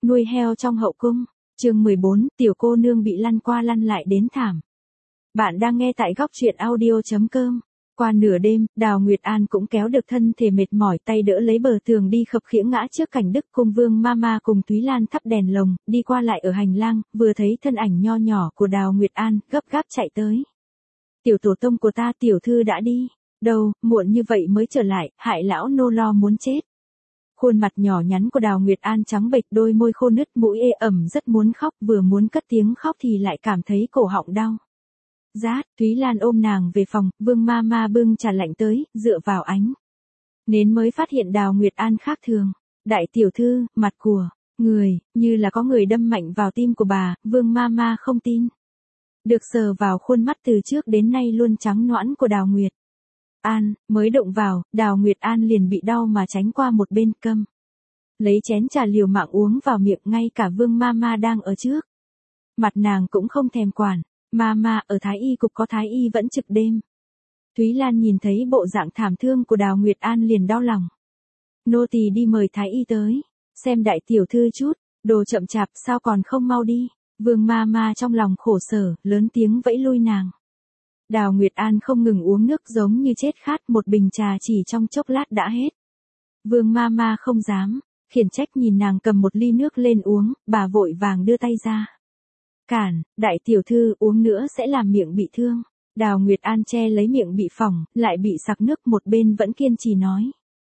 Nuôi heo trong hậu cung. Chương 14, tiểu cô nương bị lăn qua lăn lại đến thảm. Bạn đang nghe tại góc truyện audio.com. Qua nửa đêm, Đào Nguyệt An cũng kéo được thân thể mệt mỏi, tay đỡ lấy bờ tường đi khập khiễng ngã trước cảnh Đức Cung Vương Mama cùng Thúy Lan thắp đèn lồng, đi qua lại ở hành lang, vừa thấy thân ảnh nho nhỏ của Đào Nguyệt An, gấp gáp chạy tới. Tiểu tổ tông của ta, tiểu thư đã đi. Đâu, muộn như vậy mới trở lại, hại lão nô lo muốn chết. Khuôn mặt nhỏ nhắn của Đào Nguyệt An trắng bệch, đôi môi khô nứt, mũi ê ẩm, rất muốn khóc, vừa muốn cất tiếng khóc thì lại cảm thấy cổ họng đau. Rát, Thúy Lan ôm nàng về phòng, Vương Mama bưng trà lạnh tới, dựa vào ánh nến mới phát hiện Đào Nguyệt An khác thường. Đại tiểu thư, mặt của người, như là có người đâm mạnh vào tim của bà, Vương Mama không tin. Được sờ vào khuôn mắt từ trước đến nay luôn trắng nõn của Đào Nguyệt An, mới động vào, Đào Nguyệt An liền bị đau mà tránh qua một bên câm. Lấy chén trà liều mạng uống vào miệng, ngay cả Vương Mama đang ở trước mặt nàng cũng không thèm quản. Mama, ở Thái Y cục có Thái Y vẫn trực đêm. Thúy Lan nhìn thấy bộ dạng thảm thương của Đào Nguyệt An liền đau lòng. Nô tỳ đi mời Thái Y tới, xem đại tiểu thư chút, đồ chậm chạp sao còn không mau đi. Vương Mama trong lòng khổ sở, lớn tiếng vẫy lui nàng. Đào Nguyệt An không ngừng uống nước giống như chết khát, một bình trà chỉ trong chốc lát đã hết. Vương Mama không dám khiển trách, nhìn nàng cầm một ly nước lên uống, bà vội vàng đưa tay ra. Cản, đại tiểu thư uống nữa sẽ làm miệng bị thương. Đào Nguyệt An che lấy miệng bị phỏng, lại bị sặc nước, một bên vẫn kiên trì nói.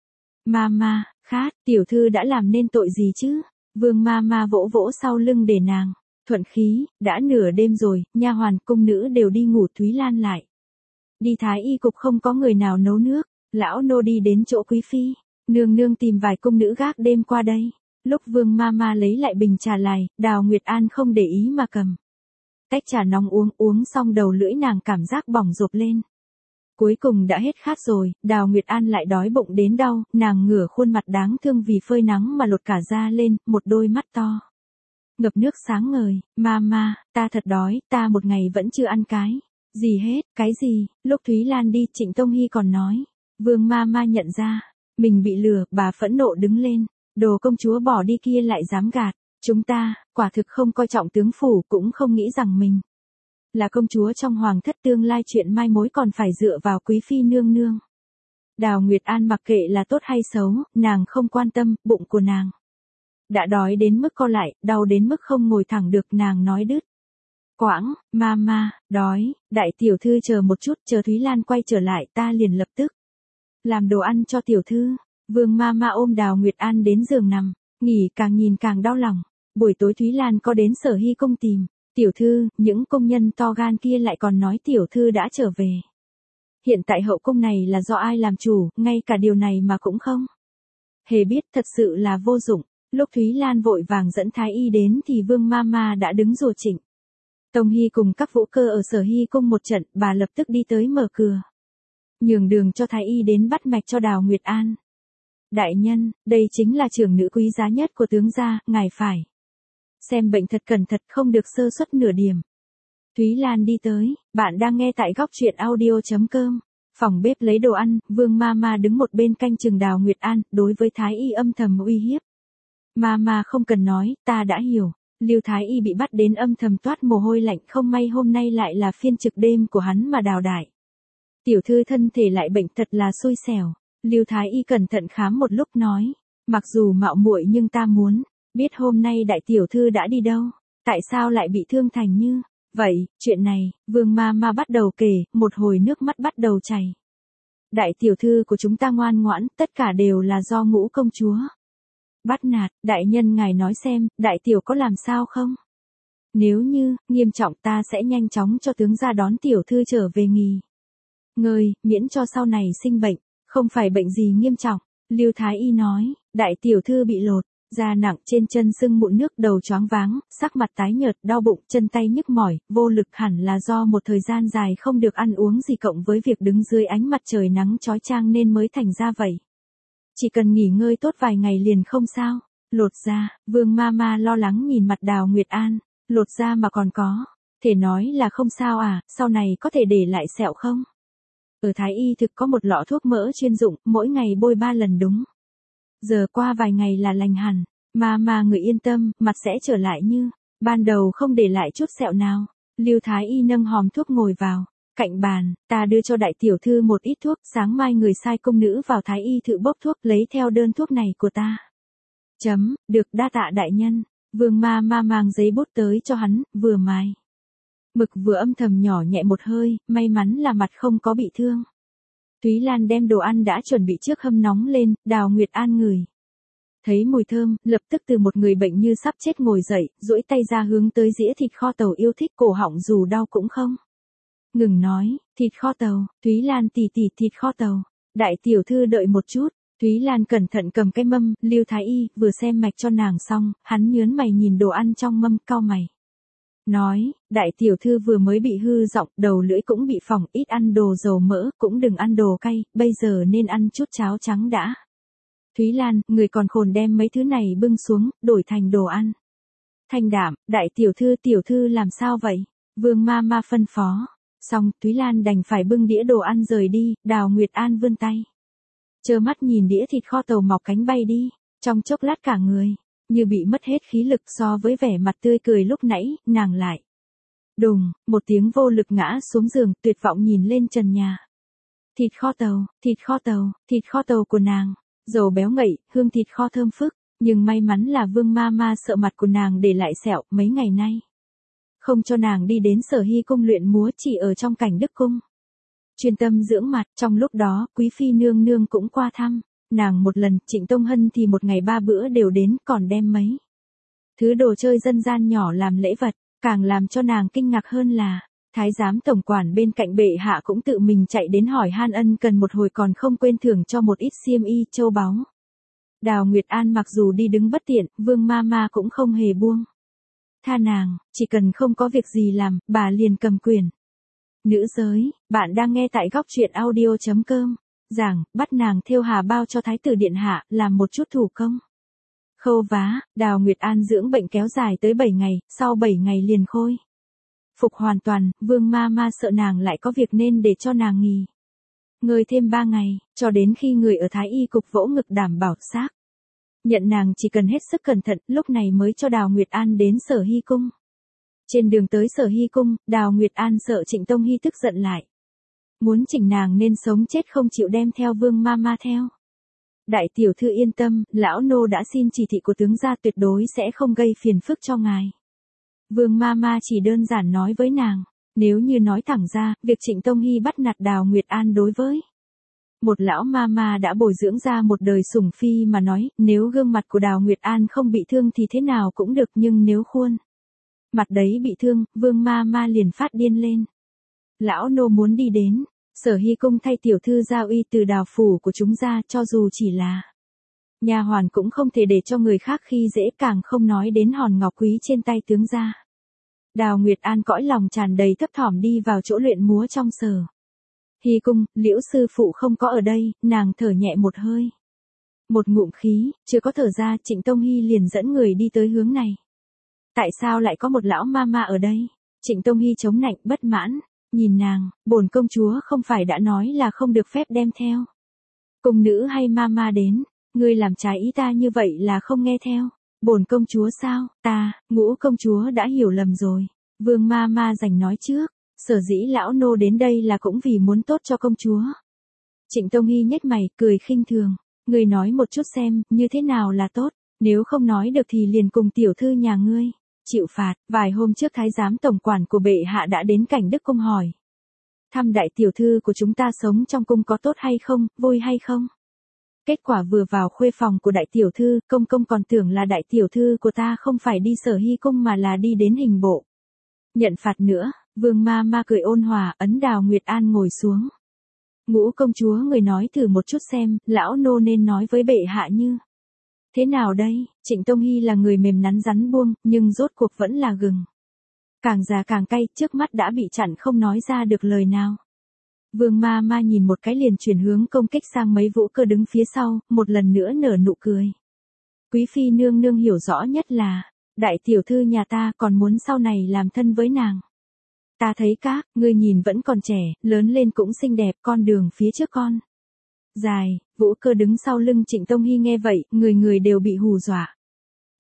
Mama, khát, tiểu thư đã làm nên tội gì chứ? Vương Mama vỗ vỗ sau lưng để nàng thuận khí, đã nửa đêm rồi, nha hoàn cung nữ đều đi ngủ. Thúy Lan lại đi Thái Y cục không có người nào nấu nước, lão nô đi đến chỗ quý phi, nương nương tìm vài cung nữ gác đêm qua đây. Lúc Vương Mama lấy lại bình trà lại, Đào Nguyệt An không để ý mà cầm tách trà nóng uống xong đầu lưỡi nàng cảm giác bỏng rộp lên. Cuối cùng đã hết khát rồi, Đào Nguyệt An lại đói bụng đến đau, nàng ngửa khuôn mặt đáng thương vì phơi nắng mà lột cả da lên, một đôi mắt to ngập nước sáng ngời. Mama, ta thật đói, ta một ngày vẫn chưa ăn cái gì hết. Cái gì? Lúc Thúy Lan đi, Trịnh Tông Hy còn nói. Vương Mama nhận ra mình bị lừa, bà phẫn nộ đứng lên. Đồ công chúa bỏ đi kia lại dám gạt chúng ta, quả thực không coi trọng tướng phủ, cũng không nghĩ rằng mình là công chúa trong hoàng thất, tương lai chuyện mai mối còn phải dựa vào quý phi nương nương. Đào Nguyệt An mặc kệ là tốt hay xấu, nàng không quan tâm, bụng của nàng đã đói đến mức co lại, đau đến mức không ngồi thẳng được, nàng nói đứt quãng. Mama, đói, đại tiểu thư chờ một chút, chờ Thúy Lan quay trở lại ta liền lập tức làm đồ ăn cho tiểu thư. Vương Mama ôm Đào Nguyệt An đến giường nằm, nghỉ, càng nhìn càng đau lòng. Buổi tối Thúy Lan có đến Sở Hy cung tìm tiểu thư, những công nhân to gan kia lại còn nói tiểu thư đã trở về. Hiện tại hậu cung này là do ai làm chủ, ngay cả điều này mà cũng không hề biết, thật sự là vô dụng. Lúc Thúy Lan vội vàng dẫn Thái Y đến thì Vương Mama đã đứng rùa Trịnh Tông Hy cùng các vũ cơ ở Sở Hy cung một trận, bà lập tức đi tới mở cửa, nhường đường cho Thái Y đến bắt mạch cho Đào Nguyệt An. Đại nhân, đây chính là trưởng nữ quý giá nhất của tướng gia, ngài phải xem bệnh thật cẩn thận, không được sơ suất nửa điểm. Thúy Lan đi tới, bạn đang nghe tại góc truyện audio.com. Phòng bếp lấy đồ ăn, Vương Mama đứng một bên canh chừng Đào Nguyệt An, đối với Thái Y âm thầm uy hiếp. Mama không cần nói, ta đã hiểu. Lưu Thái Y bị bắt đến âm thầm toát mồ hôi lạnh, không may hôm nay lại là phiên trực đêm của hắn mà Đào đại tiểu thư thân thể lại bệnh, thật là xui xẻo. Lưu Thái Y cẩn thận khám một lúc nói, mặc dù mạo muội nhưng ta muốn biết hôm nay đại tiểu thư đã đi đâu, tại sao lại bị thương thành như vậy. Chuyện này, Vương Mama bắt đầu kể, một hồi nước mắt bắt đầu chảy. Đại tiểu thư của chúng ta ngoan ngoãn, tất cả đều là do Ngũ công chúa bắt nạt. Đại nhân ngài nói xem, đại tiểu có làm sao không? Nếu như nghiêm trọng, ta sẽ nhanh chóng cho tướng gia đón tiểu thư trở về nghỉ ngơi, miễn cho sau này sinh bệnh. Không phải bệnh gì nghiêm trọng, Lưu Thái Y nói, đại tiểu thư bị lột da nặng, trên chân sưng mụn nước, đầu choáng váng, sắc mặt tái nhợt, đau bụng, chân tay nhức mỏi, vô lực, hẳn là do một thời gian dài không được ăn uống gì cộng với việc đứng dưới ánh mặt trời nắng chói chang nên mới thành ra vậy. Chỉ cần nghỉ ngơi tốt vài ngày liền không sao. Lột da, Vương Mama lo lắng nhìn mặt Đào Nguyệt An, lột da mà còn có thể nói là không sao à, sau này có thể để lại sẹo không? Ở Thái Y thực có một lọ thuốc mỡ chuyên dụng, mỗi ngày bôi 3 lần đúng giờ, qua vài ngày là lành hẳn. Mà người yên tâm, mặt sẽ trở lại như ban đầu, không để lại chút sẹo nào. Lưu Thái Y nâng hòm thuốc ngồi vào cạnh bàn, ta đưa cho đại tiểu thư một ít thuốc, sáng mai người sai công nữ vào Thái Y thự bốc thuốc, lấy theo đơn thuốc này của ta. Được, đa tạ đại nhân. Vương ma mang giấy bút tới cho hắn, vừa mài mực vừa âm thầm nhỏ nhẹ một hơi, may mắn là mặt không có bị thương. Thúy Lan đem đồ ăn đã chuẩn bị trước hâm nóng lên, Đào Nguyệt An ngửi thấy mùi thơm, lập tức từ một người bệnh như sắp chết ngồi dậy, duỗi tay ra hướng tới dĩa thịt kho tàu yêu thích, cổ họng dù đau cũng không ngừng nói, thịt kho tàu, Thúy Lan tỉ thịt kho tàu. Đại tiểu thư đợi một chút. Thúy Lan cẩn thận cầm cái mâm, Lưu Thái Y vừa xem mạch cho nàng xong, hắn nhớn mày nhìn đồ ăn trong mâm, cau mày. Nói, đại tiểu thư vừa mới bị hư giọng, đầu lưỡi cũng bị phỏng, ít ăn đồ dầu mỡ, cũng đừng ăn đồ cay, bây giờ nên ăn chút cháo trắng đã. Thúy Lan, người còn khôn đem mấy thứ này bưng xuống, đổi thành đồ ăn. Thanh đạm, đại tiểu thư làm sao vậy? Vương ma phân phó. Xong, Thúy Lan đành phải bưng đĩa đồ ăn rời đi, Đào Nguyệt An vươn tay. Trơ mắt nhìn đĩa thịt kho tàu mọc cánh bay đi, trong chốc lát cả người như bị mất hết khí lực, so với vẻ mặt tươi cười lúc nãy, nàng lại đùng, một tiếng vô lực ngã xuống giường, tuyệt vọng nhìn lên trần nhà. Thịt kho tàu của nàng, dầu béo ngậy, hương thịt kho thơm phức, nhưng may mắn là Vương ma sợ mặt của nàng để lại sẹo, mấy ngày nay không cho nàng đi đến Sở Hy cung luyện múa, chỉ ở trong Cảnh Đức cung chuyên tâm dưỡng mặt. Trong lúc đó, quý phi nương nương cũng qua thăm nàng một lần, Trịnh Tông Hân thì một ngày 3 bữa đều đến, còn đem mấy thứ đồ chơi dân gian nhỏ làm lễ vật. Càng làm cho nàng kinh ngạc hơn là, thái giám tổng quản bên cạnh bệ hạ cũng tự mình chạy đến hỏi han ân cần một hồi, còn không quên thưởng cho một ít xiêm y châu báu. Đào Nguyệt An mặc dù đi đứng bất tiện, Vương ma cũng không hề buông tha nàng, chỉ cần không có việc gì làm, bà liền cầm quyền nữ giới. Bạn đang nghe tại góc truyện audio.com. Giảng, bắt nàng thêu hà bao cho thái tử điện hạ, làm một chút thủ công khâu vá. Đào Nguyệt An dưỡng bệnh kéo dài tới 7 ngày, sau 7 ngày liền khôi phục hoàn toàn. Vương ma sợ nàng lại có việc nên để cho nàng nghỉ ngơi thêm 3 ngày, cho đến khi người ở Thái Y cục vỗ ngực đảm bảo xác nhận nàng chỉ cần hết sức cẩn thận, lúc này mới cho Đào Nguyệt An đến Sở Hy cung. Trên đường tới Sở Hy cung, Đào Nguyệt An sợ Trịnh Tông Hy tức giận lại, muốn chỉnh nàng nên sống chết không chịu đem theo Vương ma theo. Đại tiểu thư yên tâm, lão nô đã xin chỉ thị của tướng gia, tuyệt đối sẽ không gây phiền phức cho ngài. Vương ma chỉ đơn giản nói với nàng, nếu như nói thẳng ra, việc Trịnh Tông Hy bắt nạt Đào Nguyệt An đối với một lão ma đã bồi dưỡng ra một đời sủng phi mà nói, nếu gương mặt của Đào Nguyệt An không bị thương thì thế nào cũng được, nhưng nếu khuôn mặt đấy bị thương, Vương ma liền phát điên lên. Lão nô muốn đi đến Sở Hy cung thay tiểu thư gia uy từ Đào phủ của chúng ra, cho dù chỉ là nha hoàn cũng không thể để cho người khác khi dễ, càng không nói đến hòn ngọc quý trên tay tướng gia. Đào Nguyệt An cõi lòng tràn đầy thấp thỏm đi vào chỗ luyện múa trong Sở Hy cung. Liễu sư phụ không có ở đây, nàng thở nhẹ một hơi, một ngụm khí chưa có thở ra, Trịnh Tông Hy liền dẫn người đi tới hướng này. Tại sao lại có một lão ma ở đây? Trịnh Tông Hy chống nạnh bất mãn nhìn nàng, bổn công chúa không phải đã nói là không được phép đem theo cung nữ hay ma đến, ngươi làm trái ý ta như vậy là không nghe theo bổn công chúa sao? Ta, Ngũ công chúa đã hiểu lầm rồi. Vương ma giành nói trước, sở dĩ lão nô đến đây là cũng vì muốn tốt cho công chúa. Trịnh Tông Hy nhếch mày, cười khinh thường, ngươi nói một chút xem, như thế nào là tốt, nếu không nói được thì liền cùng tiểu thư nhà ngươi chịu phạt. Vài hôm trước thái giám tổng quản của bệ hạ đã đến Cảnh Đức cung hỏi thăm đại tiểu thư của chúng ta sống trong cung có tốt hay không, vui hay không. Kết quả vừa vào khuê phòng của đại tiểu thư, công còn tưởng là đại tiểu thư của ta không phải đi Sở Hy cung mà là đi đến hình bộ nhận phạt nữa. Vương ma cười ôn hòa, ấn Đào Nguyệt An ngồi xuống. Ngũ công chúa, người nói thử một chút xem, lão nô nên nói với bệ hạ như thế nào đây? Trịnh Tông Hy là người mềm nắn rắn buông, nhưng rốt cuộc vẫn là gừng càng già càng cay, trước mắt đã bị chặn không nói ra được lời nào. Vương ma nhìn một cái liền chuyển hướng công kích sang mấy Vũ Cơ đứng phía sau, một lần nữa nở nụ cười. Quý phi nương nương hiểu rõ nhất là, đại tiểu thư nhà ta còn muốn sau này làm thân với nàng. Ta thấy các, ngươi nhìn vẫn còn trẻ, lớn lên cũng xinh đẹp, con đường phía trước con dài. Vũ Cơ đứng sau lưng Trịnh Tông Hy nghe vậy, người đều bị hù dọa.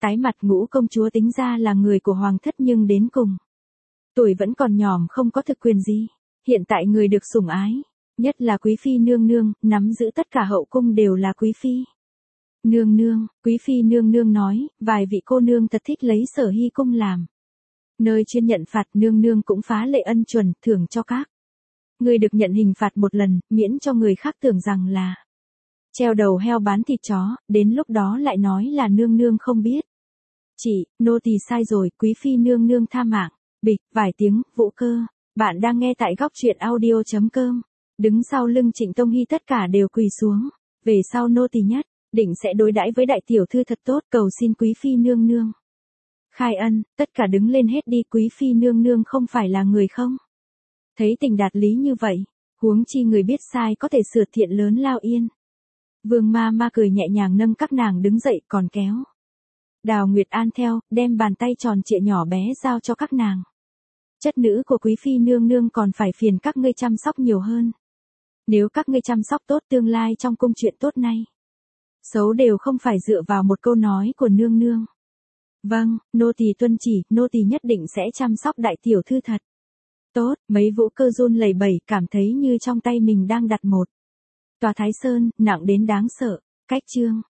Tái mặt Ngũ công chúa tính ra là người của hoàng thất nhưng đến cùng. Tuổi vẫn còn nhòm không có thực quyền gì. Hiện tại người được sủng ái. Nhất là quý phi nương nương, nắm giữ tất cả hậu cung đều là quý phi. Nương nương, quý phi nương nương nói, vài vị cô nương thật thích lấy Sở Hy cung làm nơi chuyên nhận phạt, nương nương cũng phá lệ ân chuẩn, thưởng cho các người được nhận hình phạt một lần, miễn cho người khác tưởng rằng là treo đầu heo bán thịt chó, đến lúc đó lại nói là nương nương không biết. Chị, nô tỳ sai rồi, quý phi nương nương tha mạng. Bịch, vài tiếng, Vũ Cơ. Bạn đang nghe tại góc truyện audio.com. Đứng sau lưng Trịnh Tông Hy tất cả đều quỳ xuống. Về sau nô tỳ nhất, định sẽ đối đãi với đại tiểu thư thật tốt, cầu xin quý phi nương nương khai ân. Tất cả đứng lên hết đi, quý phi nương nương không phải là người không thấy tình đạt lý như vậy, huống chi người biết sai có thể sửa thiện lớn lao yên. Vương ma ma cười nhẹ nhàng nâng các nàng đứng dậy, còn kéo Đào Nguyệt An theo, đem bàn tay tròn trịa nhỏ bé giao cho các nàng. Chất nữ của quý phi nương nương còn phải phiền các ngươi chăm sóc nhiều hơn. Nếu các ngươi chăm sóc tốt, tương lai trong cung chuyện tốt này xấu đều không phải dựa vào một câu nói của nương nương. Vâng, nô tỳ tuân chỉ, nô tỳ nhất định sẽ chăm sóc đại tiểu thư thật tốt. Mấy Vũ Cơ run lẩy bẩy, cảm thấy như trong tay mình đang đặt một tòa Thái Sơn, nặng đến đáng sợ. Cách chương